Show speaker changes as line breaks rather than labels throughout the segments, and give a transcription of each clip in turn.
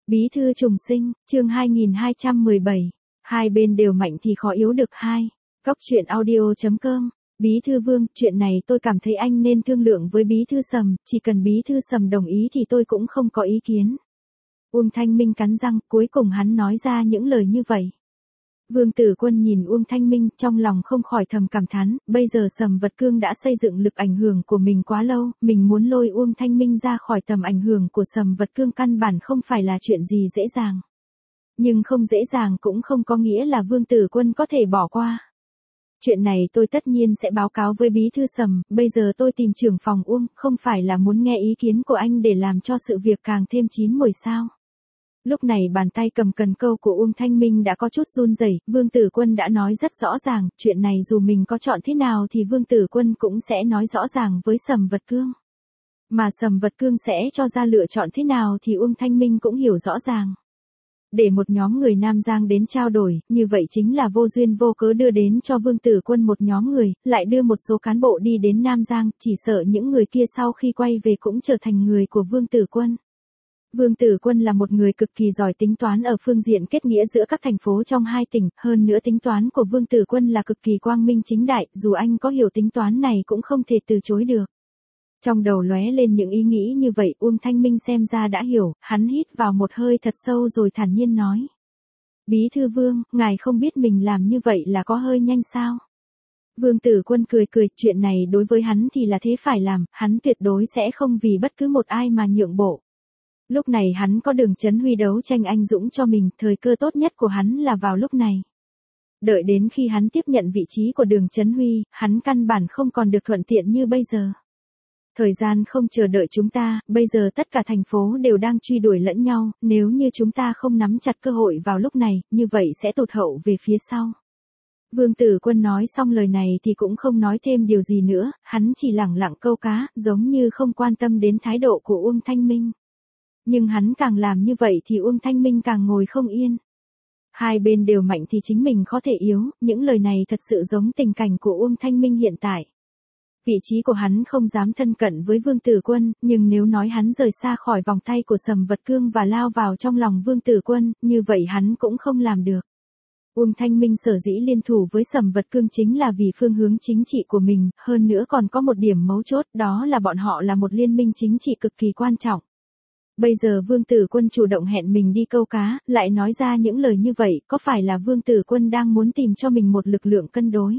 Bí thư trùng sinh, chương 2217. Hai bên đều mạnh thì khó yếu được hai. Góc truyện audio.com. Bí thư Vương, chuyện này tôi cảm thấy anh nên thương lượng với bí thư Sầm, chỉ cần bí thư Sầm đồng ý thì tôi cũng không có ý kiến. Uông Thanh Minh cắn răng, cuối cùng hắn nói ra những lời như vậy. Vương Tử Quân nhìn Uông Thanh Minh, trong lòng không khỏi thầm cảm thán, bây giờ Sầm Vật Cương đã xây dựng lực ảnh hưởng của mình quá lâu, mình muốn lôi Uông Thanh Minh ra khỏi tầm ảnh hưởng của Sầm Vật Cương căn bản không phải là chuyện gì dễ dàng. Nhưng không dễ dàng cũng không có nghĩa là Vương Tử Quân có thể bỏ qua. Chuyện này tôi tất nhiên sẽ báo cáo với bí thư Sầm, bây giờ tôi tìm trưởng phòng Uông, không phải là muốn nghe ý kiến của anh để làm cho sự việc càng thêm chín mùi sao. Lúc này bàn tay cầm cần câu của Uông Thanh Minh đã có chút run rẩy. Vương Tử Quân đã nói rất rõ ràng, chuyện này dù mình có chọn thế nào thì Vương Tử Quân cũng sẽ nói rõ ràng với Sầm Vật Cương. Mà Sầm Vật Cương sẽ cho ra lựa chọn thế nào thì Uông Thanh Minh cũng hiểu rõ ràng. Để một nhóm người Nam Giang đến trao đổi, như vậy chính là vô duyên vô cớ đưa đến cho Vương Tử Quân một nhóm người, lại đưa một số cán bộ đi đến Nam Giang, chỉ sợ những người kia sau khi quay về cũng trở thành người của Vương Tử Quân. Vương Tử Quân là một người cực kỳ giỏi tính toán ở phương diện kết nghĩa giữa các thành phố trong hai tỉnh, hơn nữa tính toán của Vương Tử Quân là cực kỳ quang minh chính đại, dù anh có hiểu tính toán này cũng không thể từ chối được. Trong đầu lóe lên những ý nghĩ như vậy, Uông Thanh Minh xem ra đã hiểu, hắn hít vào một hơi thật sâu rồi thản nhiên nói. Bí thư Vương, ngài không biết mình làm như vậy là có hơi nhanh sao? Vương Tử Quân cười cười, chuyện này đối với hắn thì là thế phải làm, hắn tuyệt đối sẽ không vì bất cứ một ai mà nhượng bộ. Lúc này hắn có Đường Chấn Huy đấu tranh anh dũng cho mình, thời cơ tốt nhất của hắn là vào lúc này. Đợi đến khi hắn tiếp nhận vị trí của Đường Chấn Huy, hắn căn bản không còn được thuận tiện như bây giờ. Thời gian không chờ đợi chúng ta, bây giờ tất cả thành phố đều đang truy đuổi lẫn nhau, nếu như chúng ta không nắm chặt cơ hội vào lúc này, như vậy sẽ tụt hậu về phía sau. Vương Tử Quân nói xong lời này thì cũng không nói thêm điều gì nữa, hắn chỉ lẳng lặng câu cá, giống như không quan tâm đến thái độ của Uông Thanh Minh. Nhưng hắn càng làm như vậy thì Uông Thanh Minh càng ngồi không yên. Hai bên đều mạnh thì chính mình có thể yếu, những lời này thật sự giống tình cảnh của Uông Thanh Minh hiện tại. Vị trí của hắn không dám thân cận với Vương Tử Quân, nhưng nếu nói hắn rời xa khỏi vòng tay của Sầm Vật Cương và lao vào trong lòng Vương Tử Quân, như vậy hắn cũng không làm được. Uông Thanh Minh sở dĩ liên thủ với Sầm Vật Cương chính là vì phương hướng chính trị của mình, hơn nữa còn có một điểm mấu chốt, đó là bọn họ là một liên minh chính trị cực kỳ quan trọng. Bây giờ Vương Tử Quân chủ động hẹn mình đi câu cá, lại nói ra những lời như vậy, có phải là Vương Tử Quân đang muốn tìm cho mình một lực lượng cân đối?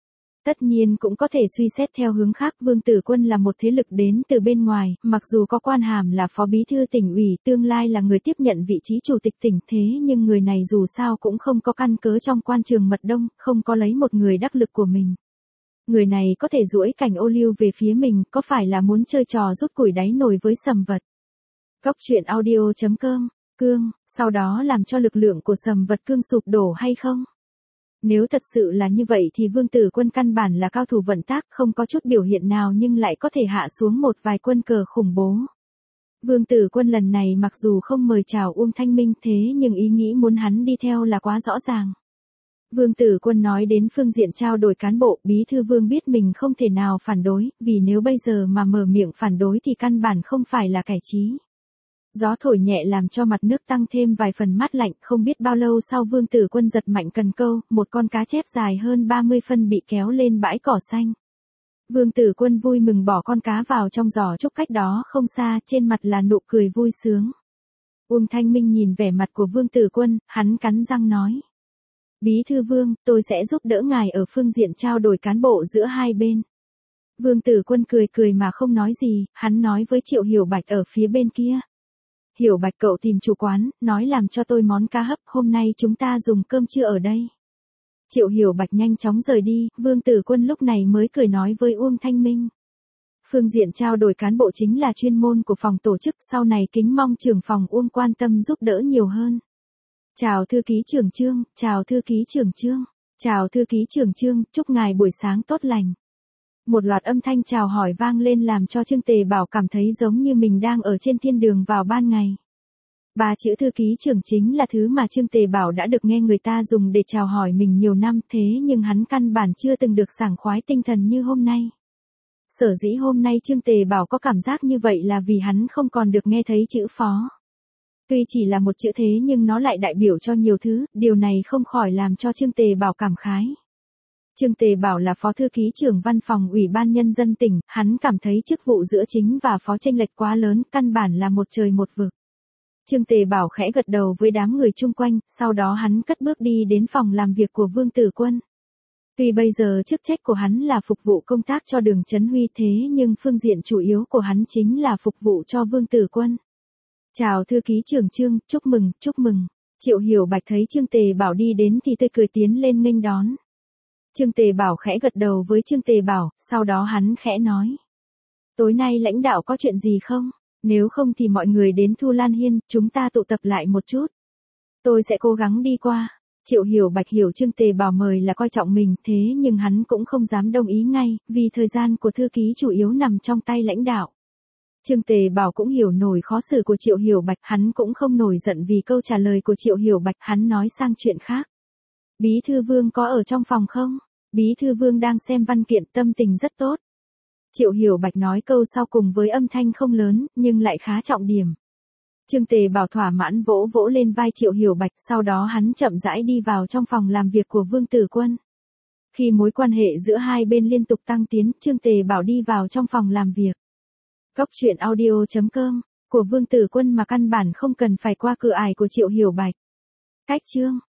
Tất nhiên cũng có thể suy xét theo hướng khác, Vương Tử Quân là một thế lực đến từ bên ngoài, mặc dù có quan hàm là phó bí thư tỉnh ủy, tương lai là người tiếp nhận vị trí chủ tịch tỉnh, thế nhưng người này dù sao cũng không có căn cớ trong quan trường mật đông, không có lấy một người đắc lực của mình. Người này có thể duỗi cảnh ô liu về phía mình, có phải là muốn chơi trò rút củi đáy nồi với Sầm Vật? Góc truyện audio.com, Cương, sau đó làm cho lực lượng của Sầm Vật Cương sụp đổ hay không? Nếu thật sự là như vậy thì Vương Tử Quân căn bản là cao thủ vận tác, không có chút biểu hiện nào nhưng lại có thể hạ xuống một vài quân cờ khủng bố. Vương Tử Quân lần này mặc dù không mời chào Uông Thanh Minh thế nhưng ý nghĩ muốn hắn đi theo là quá rõ ràng. Vương Tử Quân nói đến phương diện trao đổi cán bộ, bí thư Vương biết mình không thể nào phản đối, vì nếu bây giờ mà mở miệng phản đối thì căn bản không phải là kẻ trí. Gió thổi nhẹ làm cho mặt nước tăng thêm vài phần mát lạnh, không biết bao lâu sau Vương Tử Quân giật mạnh cần câu, một con cá chép dài hơn 30 phân bị kéo lên bãi cỏ xanh. Vương Tử Quân vui mừng bỏ con cá vào trong giỏ trúc cách đó không xa, trên mặt là nụ cười vui sướng. Uông Thanh Minh nhìn vẻ mặt của Vương Tử Quân, hắn cắn răng nói. Bí thư Vương, tôi sẽ giúp đỡ ngài ở phương diện trao đổi cán bộ giữa hai bên. Vương Tử Quân cười cười mà không nói gì, hắn nói với Triệu Hiểu Bạch ở phía bên kia. Hiểu Bạch cậu tìm chủ quán, nói làm cho tôi món cá hấp, hôm nay chúng ta dùng cơm trưa ở đây. Triệu Hiểu Bạch nhanh chóng rời đi, Vương Tử Quân lúc này mới cười nói với Uông Thanh Minh. Phương diện trao đổi cán bộ chính là chuyên môn của phòng tổ chức, sau này kính mong trưởng phòng Uông quan tâm giúp đỡ nhiều hơn. Chào thư ký trưởng Trương, chào thư ký trưởng Trương, chào thư ký trưởng Trương, chúc ngài buổi sáng tốt lành. Một loạt âm thanh chào hỏi vang lên làm cho Trương Tề Bảo cảm thấy giống như mình đang ở trên thiên đường vào ban ngày. Ba chữ thư ký trưởng chính là thứ mà Trương Tề Bảo đã được nghe người ta dùng để chào hỏi mình nhiều năm, thế nhưng hắn căn bản chưa từng được sảng khoái tinh thần như hôm nay. Sở dĩ hôm nay Trương Tề Bảo có cảm giác như vậy là vì hắn không còn được nghe thấy chữ phó. Tuy chỉ là một chữ thế nhưng nó lại đại biểu cho nhiều thứ, điều này không khỏi làm cho Trương Tề Bảo cảm khái. Trương Tề Bảo là phó thư ký trưởng văn phòng Ủy ban Nhân dân tỉnh, hắn cảm thấy chức vụ giữa chính và phó chênh lệch quá lớn, căn bản là một trời một vực. Trương Tề Bảo khẽ gật đầu với đám người chung quanh, sau đó hắn cất bước đi đến phòng làm việc của Vương Tử Quân. Tuy bây giờ chức trách của hắn là phục vụ công tác cho Đường Chấn Huy thế nhưng phương diện chủ yếu của hắn chính là phục vụ cho Vương Tử Quân. Chào thư ký trưởng Trương, chúc mừng, chúc mừng. Triệu Hiểu Bạch thấy Trương Tề Bảo đi đến thì tươi cười tiến lên nghênh đón. Trương Tề Bảo khẽ gật đầu với Trương Tề Bảo, sau đó hắn khẽ nói. Tối nay lãnh đạo có chuyện gì không? Nếu không thì mọi người đến Thu Lan Hiên, chúng ta tụ tập lại một chút. Tôi sẽ cố gắng đi qua. Triệu Hiểu Bạch hiểu Trương Tề Bảo mời là coi trọng mình, thế nhưng hắn cũng không dám đồng ý ngay, vì thời gian của thư ký chủ yếu nằm trong tay lãnh đạo. Trương Tề Bảo cũng hiểu nổi khó xử của Triệu Hiểu Bạch, hắn cũng không nổi giận vì câu trả lời của Triệu Hiểu Bạch, hắn nói sang chuyện khác. Bí thư Vương có ở trong phòng không? Bí thư Vương đang xem văn kiện, tâm tình rất tốt. Triệu Hiểu Bạch nói câu sau cùng với âm thanh không lớn, nhưng lại khá trọng điểm. Trương Tề Bảo thỏa mãn vỗ vỗ lên vai Triệu Hiểu Bạch, sau đó hắn chậm rãi đi vào trong phòng làm việc của Vương Tử Quân. Khi mối quan hệ giữa hai bên liên tục tăng tiến, Trương Tề Bảo đi vào trong phòng làm việc. Góc truyện audio.com của Vương Tử Quân mà căn bản không cần phải qua cửa ải của Triệu Hiểu Bạch. Cách chương